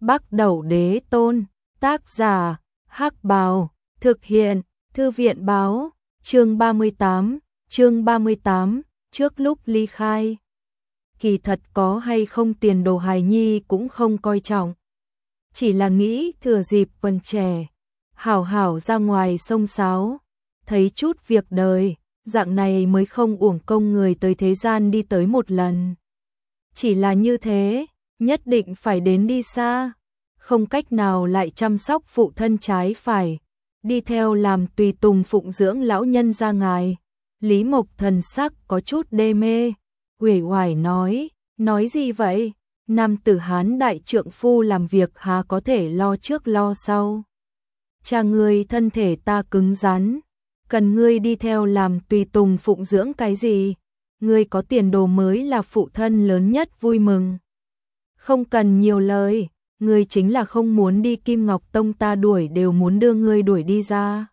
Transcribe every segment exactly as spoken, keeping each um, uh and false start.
Bắc Đẩu Đế Tôn, tác giả, Hắc Bào, thực hiện, Thư viện báo, chương ba mươi tám, chương ba mươi tám, trước lúc ly khai. Kỳ thật có hay không tiền đồ hài nhi cũng không coi trọng. Chỉ là nghĩ thừa dịp còn trẻ, hảo hảo ra ngoài sông sáo, thấy chút việc đời, dạng này mới không uổng công người tới thế gian đi tới một lần. Chỉ là như thế, nhất định phải đến đi xa, không cách nào lại chăm sóc phụ thân trái phải, đi theo làm tùy tùng phụng dưỡng lão nhân ra ngài. Lý Mộc thần sắc có chút đê mê, uể oải nói, nói gì vậy? Nam tử Hán đại trượng phu làm việc há có thể lo trước lo sau. Cha ngươi thân thể ta cứng rắn, cần ngươi đi theo làm tùy tùng phụng dưỡng cái gì? Ngươi có tiền đồ mới là phụ thân lớn nhất vui mừng. Không cần nhiều lời, ngươi chính là không muốn đi Kim Ngọc Tông ta đuổi đều muốn đưa ngươi đuổi đi ra.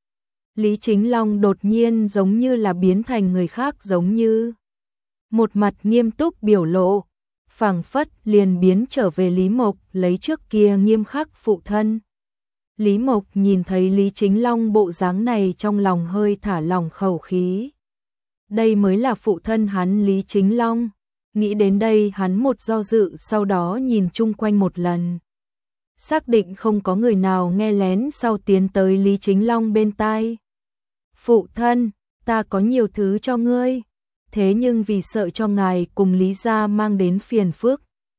Lý Chính Long đột nhiên giống như là biến thành người khác, giống như một mặt nghiêm túc biểu lộ, phảng phất liền biến trở về Lý Mộc lấy trước kia nghiêm khắc phụ thân. Lý Mộc nhìn thấy Lý Chính Long bộ dáng này trong lòng hơi thả lỏng khẩu khí. Đây mới là phụ thân hắn Lý Chính Long. Nghĩ đến đây hắn một do dự, sau đó nhìn chung quanh một lần. Xác định không có người nào nghe lén sau tiến tới Lý Chính Long bên tai. Phụ thân, ta có nhiều thứ cho ngươi, thế nhưng vì sợ cho ngài cùng Lý gia mang đến phiền phức,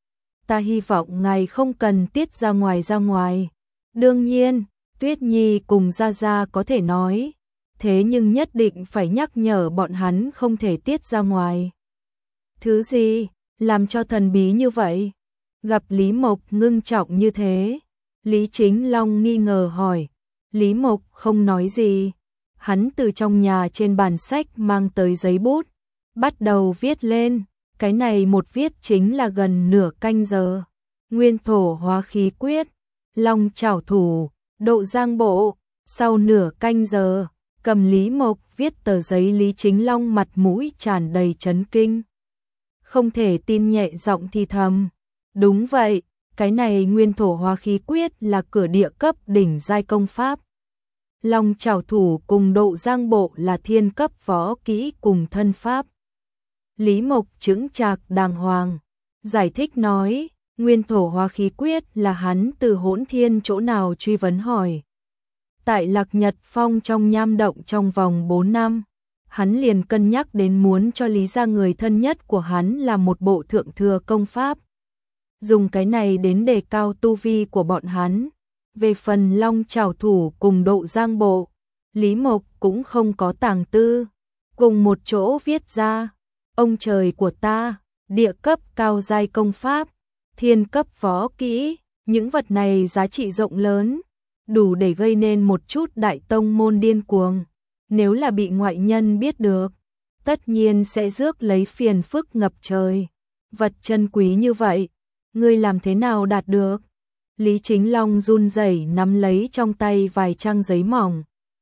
ta hy vọng ngài không cần tiết ra ngoài ra ngoài. Đương nhiên, Tuyết Nhi cùng Gia Gia có thể nói, thế nhưng nhất định phải nhắc nhở bọn hắn không thể tiết ra ngoài. Thứ gì, làm cho thần bí như vậy? Gặp Lý Mộc ngưng trọng như thế, Lý Chính Long nghi ngờ hỏi. Lý Mộc không nói gì, hắn từ trong nhà trên bàn sách mang tới giấy bút, bắt đầu viết lên. Cái này một viết chính là gần nửa canh giờ. Nguyên thổ hóa khí quyết, long chảo thủ, độ giang bộ. Sau nửa canh giờ, cầm Lý Mộc viết tờ giấy, Lý Chính Long mặt mũi tràn đầy chấn kinh, không thể tin nhẹ giọng thì thầm. Đúng vậy, cái này nguyên thổ hóa khí quyết là cửa địa cấp đỉnh giai công pháp. Long chảo thủ cùng độ giang bộ là thiên cấp võ kỹ cùng thân pháp. Lý Mộc chững chạc đàng hoàng, giải thích nói, nguyên thổ hóa khí quyết là hắn từ Hỗn Thiên chỗ nào truy vấn hỏi. Tại Lạc Nhật Phong trong nham động trong vòng bốn năm, hắn liền cân nhắc đến muốn cho Lý gia người thân nhất của hắn là một bộ thượng thừa công pháp. Dùng cái này đến đề cao tu vi của bọn hắn. Về phần long chảo thủ cùng độ giang bộ, Lý Mộc cũng không có tàng tư, cùng một chỗ viết ra. Ông trời của ta, địa cấp cao giai công pháp, thiên cấp võ kỹ, những vật này giá trị rộng lớn, đủ để gây nên một chút đại tông môn điên cuồng. Nếu là bị ngoại nhân biết được, tất nhiên sẽ rước lấy phiền phức ngập trời. Vật chân quý như vậy, ngươi làm thế nào đạt được? Lý Chính Long run rẩy nắm lấy trong tay vài trang giấy mỏng.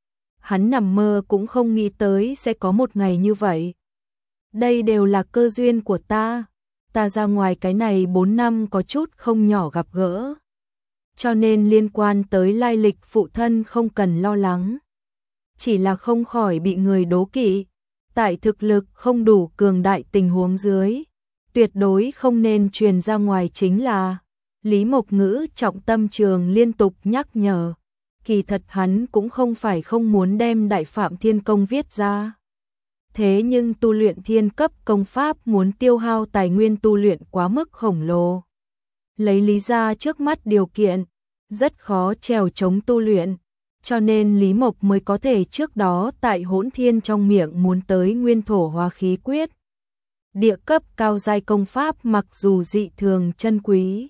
Hắn nằm mơ cũng không nghĩ tới sẽ có một ngày như vậy. Đây đều là cơ duyên của ta. Ta ra ngoài cái này bốn năm có chút không nhỏ gặp gỡ, cho nên liên quan tới lai lịch phụ thân không cần lo lắng. Chỉ là không khỏi bị người đố kỵ. Tại thực lực không đủ cường đại tình huống dưới, tuyệt đối không nên truyền ra ngoài chính là. Lý Mộc Ngữ trọng tâm trường liên tục nhắc nhở. Kỳ thật hắn cũng không phải không muốn đem Đại Phạm Thiên Công viết ra. Thế nhưng tu luyện thiên cấp công pháp muốn tiêu hao tài nguyên tu luyện quá mức khổng lồ. Lấy Lý gia trước mắt điều kiện, rất khó trèo chống tu luyện, cho nên Lý Mộc mới có thể trước đó tại Hỗn Thiên trong miệng muốn tới nguyên thổ hóa khí quyết. Địa cấp cao giai công pháp mặc dù dị thường chân quý,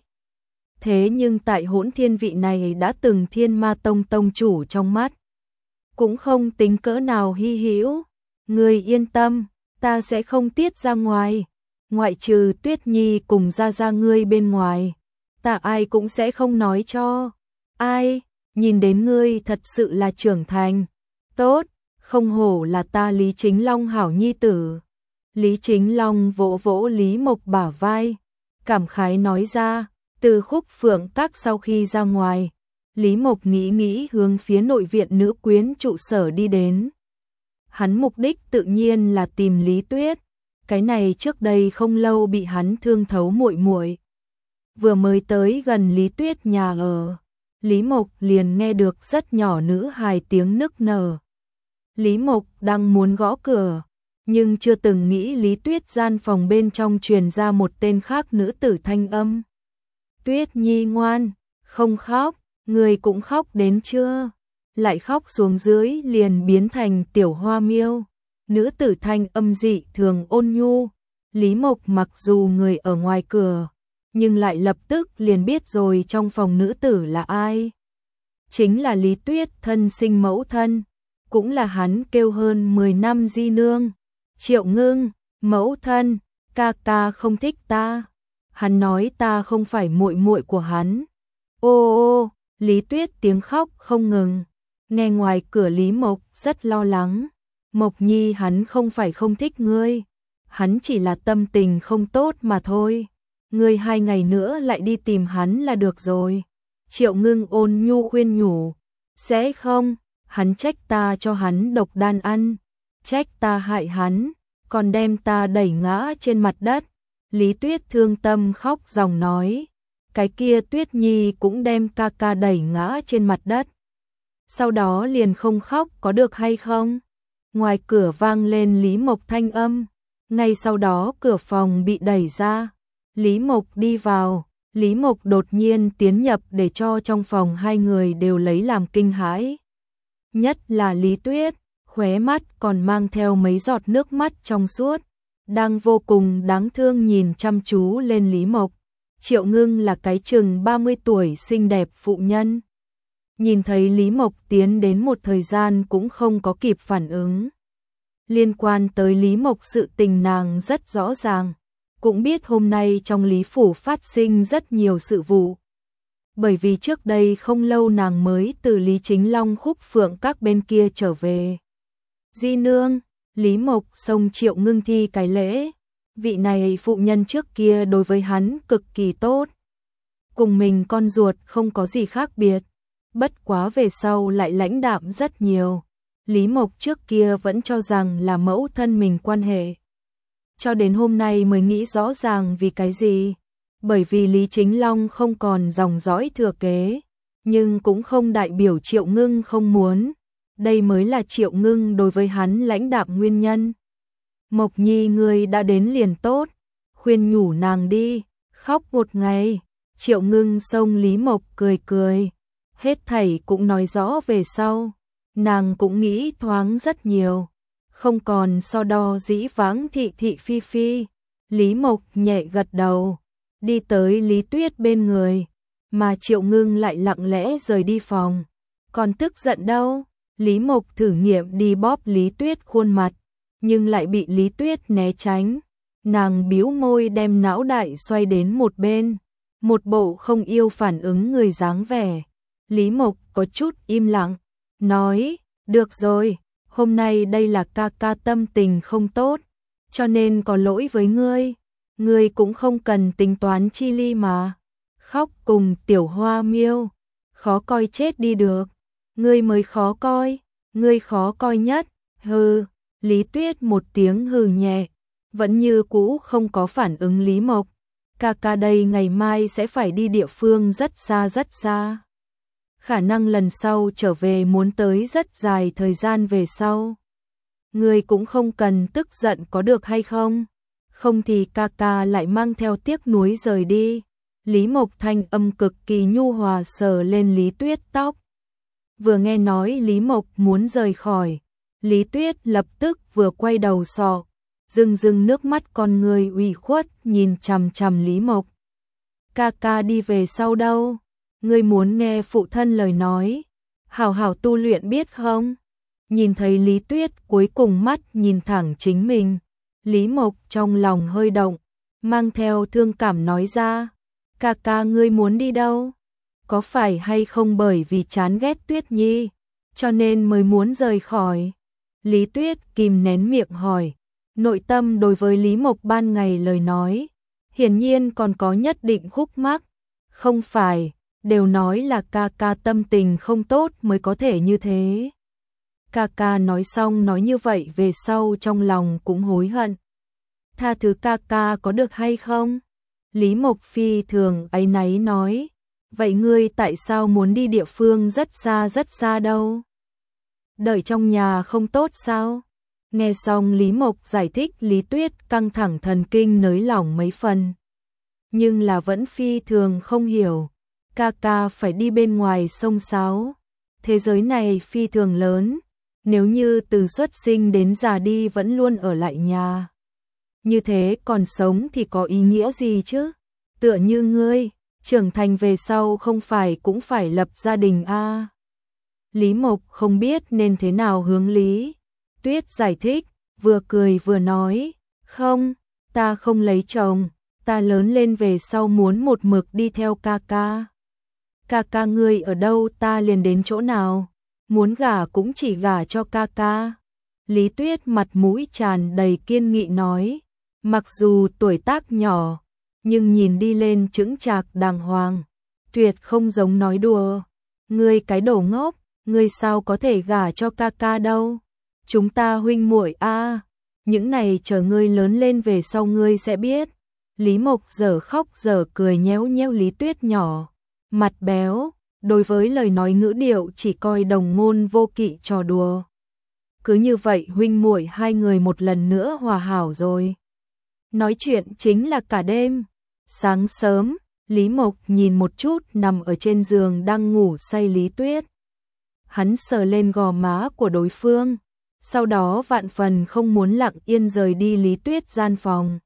thế nhưng tại Hỗn Thiên vị này đã từng Thiên Ma Tông tông chủ trong mắt, cũng không tính cỡ nào hy hữu. Ngươi yên tâm, ta sẽ không tiết ra ngoài, ngoại trừ Tuyết Nhi cùng Gia Gia ngươi bên ngoài, ta ai cũng sẽ không nói cho ai. Nhìn đến ngươi thật sự là trưởng thành, tốt, không hổ là ta Lý Chính Long hảo nhi tử. Lý Chính Long vỗ vỗ Lý Mộc bả vai, cảm khái nói ra, Từ Khúc Phượng Các sau khi ra ngoài, Lý Mộc nghĩ nghĩ hướng phía nội viện nữ quyến trụ sở đi đến. Hắn mục đích tự nhiên là tìm Lý Tuyết, cái này trước đây không lâu bị hắn thương thấu muội muội. Vừa mới tới gần Lý Tuyết nhà ở, Lý Mộc liền nghe được rất nhỏ nữ hài tiếng nức nở. Lý Mộc đang muốn gõ cửa, nhưng chưa từng nghĩ Lý Tuyết gian phòng bên trong truyền ra một tên khác nữ tử thanh âm. Tuyết Nhi ngoan, không khóc, người cũng khóc đến chưa? Lại khóc xuống dưới liền biến thành tiểu hoa miêu. Nữ tử thanh âm dị thường ôn nhu. Lý Mộc mặc dù người ở ngoài cửa, nhưng lại lập tức liền biết rồi trong phòng nữ tử là ai. Chính là Lý Tuyết thân sinh mẫu thân, cũng là hắn kêu hơn mười năm di nương. Triệu Ngưng, mẫu thân, ca ca không thích ta. Hắn nói ta không phải muội muội của hắn. Ô ô, Lý Tuyết tiếng khóc không ngừng. Nghe ngoài cửa Lý Mộc rất lo lắng. Mộc Nhi hắn không phải không thích ngươi, hắn chỉ là tâm tình không tốt mà thôi. Ngươi hai ngày nữa lại đi tìm hắn là được rồi. Triệu Ngưng ôn nhu khuyên nhủ. Sẽ không, hắn trách ta cho hắn độc đan ăn, trách ta hại hắn, còn đem ta đẩy ngã trên mặt đất. Lý Tuyết thương tâm khóc ròng nói. Cái kia Tuyết Nhi cũng đem ca ca đẩy ngã trên mặt đất. Sau đó liền không khóc có được hay không? Ngoài cửa vang lên Lý Mộc thanh âm. Ngay sau đó cửa phòng bị đẩy ra. Lý Mộc đi vào. Lý Mộc đột nhiên tiến nhập để cho trong phòng hai người đều lấy làm kinh hãi. Nhất là Lý Tuyết, khóe mắt còn mang theo mấy giọt nước mắt trong suốt, đang vô cùng đáng thương nhìn chăm chú lên Lý Mộc. Triệu Ngưng là cái chừng ba mươi tuổi xinh đẹp phụ nhân. Nhìn thấy Lý Mộc tiến đến một thời gian cũng không có kịp phản ứng. Liên quan tới Lý Mộc sự tình nàng rất rõ ràng, cũng biết hôm nay trong Lý Phủ phát sinh rất nhiều sự vụ. Bởi vì trước đây không lâu nàng mới từ Lý Chính Long Khúc Phượng Các bên kia trở về. Di nương, Lý Mộc xông Triệu Ngưng thi cái lễ. Vị này phụ nhân trước kia đối với hắn cực kỳ tốt. Cùng mình con ruột không có gì khác biệt. Bất quá về sau lại lãnh đạm rất nhiều. Lý Mộc trước kia vẫn cho rằng là mẫu thân mình quan hệ. Cho đến hôm nay mới nghĩ rõ ràng vì cái gì. Bởi vì Lý Chính Long không còn dòng dõi thừa kế. Nhưng cũng không đại biểu Triệu Ngưng không muốn. Đây mới là Triệu Ngưng đối với hắn lãnh đạm nguyên nhân. Mộc Nhi ngươi đã đến liền tốt. Khuyên nhủ nàng đi. Khóc một ngày. Triệu Ngưng xông Lý Mộc cười cười. Hết thảy cũng nói rõ về sau. Nàng cũng nghĩ thoáng rất nhiều. Không còn so đo dĩ vãng thị thị phi phi. Lý Mộc nhẹ gật đầu. Đi tới Lý Tuyết bên người. Mà Triệu Ngưng lại lặng lẽ rời đi phòng. Còn tức giận đâu? Lý Mộc thử nghiệm đi bóp Lý Tuyết khuôn mặt. Nhưng lại bị Lý Tuyết né tránh. Nàng bĩu môi đem não đại xoay đến một bên. Một bộ không yêu phản ứng người dáng vẻ. Lý Mộc có chút im lặng. Nói, được rồi, hôm nay đây là ca ca tâm tình không tốt. Cho nên có lỗi với ngươi. Ngươi cũng không cần tính toán chi ly mà. Khóc cùng tiểu hoa miêu. Khó coi chết đi được. Ngươi mới khó coi. Ngươi khó coi nhất. Hừ. Lý Tuyết một tiếng hừ nhẹ. Vẫn như cũ không có phản ứng Lý Mộc. Ca ca đây ngày mai sẽ phải đi địa phương rất xa rất xa. Khả năng lần sau trở về muốn tới rất dài thời gian về sau. Ngươi cũng không cần tức giận có được hay không? Không thì ca ca lại mang theo tiếc nuối rời đi. Lý Mộc thanh âm cực kỳ nhu hòa sờ lên Lý Tuyết tóc. Vừa nghe nói Lý Mộc muốn rời khỏi, Lý Tuyết lập tức vừa quay đầu sọ, rưng rưng nước mắt con người ủy khuất nhìn chằm chằm Lý Mộc. Ca ca đi về sau đâu? Ngươi muốn nghe phụ thân lời nói, hảo hảo tu luyện biết không? Nhìn thấy Lý Tuyết cuối cùng mắt nhìn thẳng chính mình, Lý Mộc trong lòng hơi động, mang theo thương cảm nói ra, ca ca ngươi muốn đi đâu? Có phải hay không bởi vì chán ghét Tuyết Nhi, cho nên mới muốn rời khỏi? Lý Tuyết kìm nén miệng hỏi, nội tâm đối với Lý Mộc ban ngày lời nói, hiển nhiên còn có nhất định khúc mắc. Không phải, đều nói là ca ca tâm tình không tốt mới có thể như thế. Ca ca nói xong nói như vậy về sau trong lòng cũng hối hận. Tha thứ ca ca có được hay không? Lý Mộc phi thường áy náy nói, vậy ngươi tại sao muốn đi địa phương rất xa rất xa đâu? Đợi trong nhà không tốt sao? Nghe xong Lý Mộc giải thích, Lý Tuyết căng thẳng thần kinh nới lỏng mấy phần. Nhưng là vẫn phi thường không hiểu, ca ca phải đi bên ngoài sông sáo. Thế giới này phi thường lớn, nếu như từ xuất sinh đến già đi vẫn luôn ở lại nhà. Như thế còn sống thì có ý nghĩa gì chứ? Tựa như ngươi, trưởng thành về sau không phải cũng phải lập gia đình a? À? Lý Mộc không biết nên thế nào hướng Lý Tuyết giải thích, vừa cười vừa nói, không, ta không lấy chồng, ta lớn lên về sau muốn một mực đi theo ca ca. Ca ca ngươi ở đâu ta liền đến chỗ nào, muốn gả cũng chỉ gả cho ca ca. Lý Tuyết mặt mũi tràn đầy kiên nghị nói, mặc dù tuổi tác nhỏ, nhưng nhìn đi lên chững chạc đàng hoàng, tuyệt không giống nói đùa. Ngươi cái đồ ngốc, ngươi sao có thể gả cho ca ca đâu? Chúng ta huynh muội a, những này chờ ngươi lớn lên về sau ngươi sẽ biết. Lý Mộc dở khóc dở cười nhéo nhéo Lý Tuyết nhỏ, mặt béo, đối với lời nói ngữ điệu chỉ coi đồng ngôn vô kỵ trò đùa. Cứ như vậy huynh muội hai người một lần nữa hòa hảo rồi. Nói chuyện chính là cả đêm. Sáng sớm, Lý Mộc nhìn một chút nằm ở trên giường đang ngủ say Lý Tuyết. Hắn sờ lên gò má của đối phương, sau đó vạn phần không muốn lặng yên rời đi Lý Tuyết gian phòng.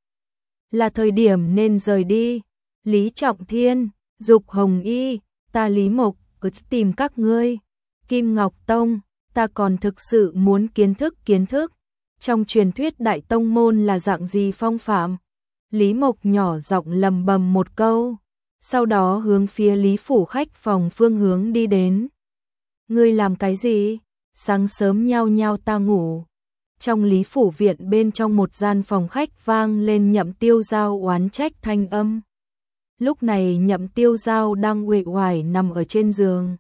Là thời điểm nên rời đi. Lý Trọng Thiên, Dục Hồng Y, ta Lý Mộc cứ tìm các ngươi. Kim Ngọc Tông, ta còn thực sự muốn kiến thức kiến thức. Trong truyền thuyết đại tông môn là dạng gì phong phạm? Lý Mộc nhỏ giọng lầm bầm một câu, sau đó hướng phía Lý phủ khách phòng phương hướng đi đến. Ngươi làm cái gì? Sáng sớm nhao nhao ta ngủ. Trong Lý phủ viện bên trong một gian phòng khách vang lên Nhậm Tiêu Giao oán trách thanh âm. Lúc này Nhậm Tiêu Giao đang uể oải nằm ở trên giường.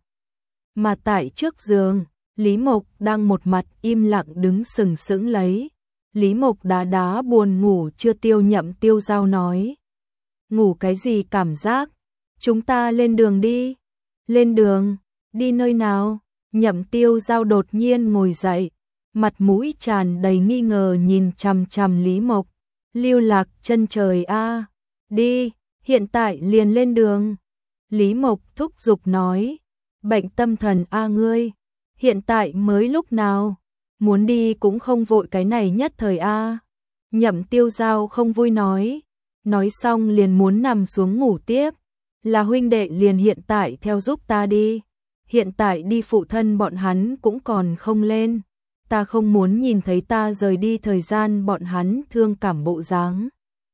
Mà tại trước giường, Lý Mộc đang một mặt im lặng đứng sừng sững lấy. Lý Mộc đá đá buồn ngủ chưa tiêu. Nhậm Tiêu Giao nói, ngủ cái gì cảm giác, chúng ta lên đường đi. Lên đường, đi nơi nào? Nhậm Tiêu Giao đột nhiên ngồi dậy, mặt mũi tràn đầy nghi ngờ nhìn chằm chằm Lý Mộc. Lưu lạc chân trời a, đi, hiện tại liền lên đường. Lý Mộc thúc giục nói, bệnh tâm thần a ngươi, hiện tại mới lúc nào, muốn đi cũng không vội cái này nhất thời a. Nhậm Tiêu Giao không vui nói, nói xong liền muốn nằm xuống ngủ tiếp. Là huynh đệ liền hiện tại theo giúp ta đi, hiện tại đi phụ thân bọn hắn cũng còn không lên, ta không muốn nhìn thấy ta rời đi thời gian bọn hắn thương cảm bộ dáng.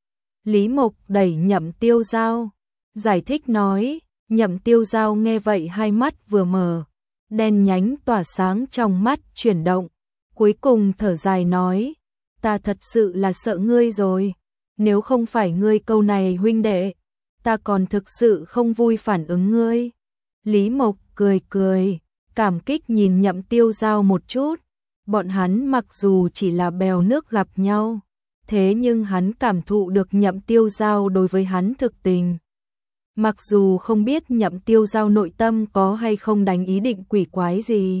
Lý Mộc đẩy Nhậm Tiêu Giao, giải thích nói. Nhậm Tiêu Giao nghe vậy hai mắt vừa mở, đen nhánh tỏa sáng trong mắt chuyển động, cuối cùng thở dài nói, ta thật sự là sợ ngươi rồi, nếu không phải ngươi câu này huynh đệ, ta còn thực sự không vui phản ứng ngươi. Lý Mộc cười cười, cảm kích nhìn Nhậm Tiêu Giao một chút, bọn hắn mặc dù chỉ là bèo nước gặp nhau, thế nhưng hắn cảm thụ được Nhậm Tiêu Giao đối với hắn thực tình. Mặc dù không biết Nhậm Tiêu Giao nội tâm có hay không đánh ý định quỷ quái gì,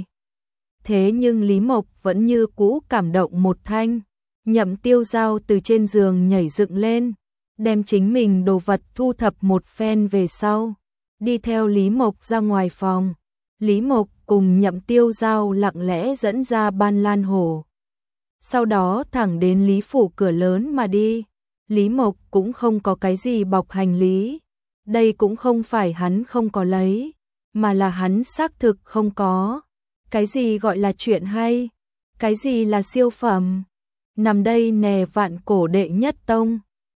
thế nhưng Lý Mộc vẫn như cũ cảm động một thanh. Nhậm Tiêu Giao từ trên giường nhảy dựng lên, đem chính mình đồ vật thu thập một phen về sau, đi theo Lý Mộc ra ngoài phòng. Lý Mộc cùng Nhậm Tiêu Giao lặng lẽ dẫn ra Ban Lan Hồ, sau đó thẳng đến Lý phủ cửa lớn mà đi. Lý Mộc cũng không có cái gì bọc hành lý, đây cũng không phải hắn không có lấy, mà là hắn xác thực không có. Cái gì gọi là chuyện hay, cái gì là siêu phẩm, nằm đây nè vạn cổ đệ nhất tông,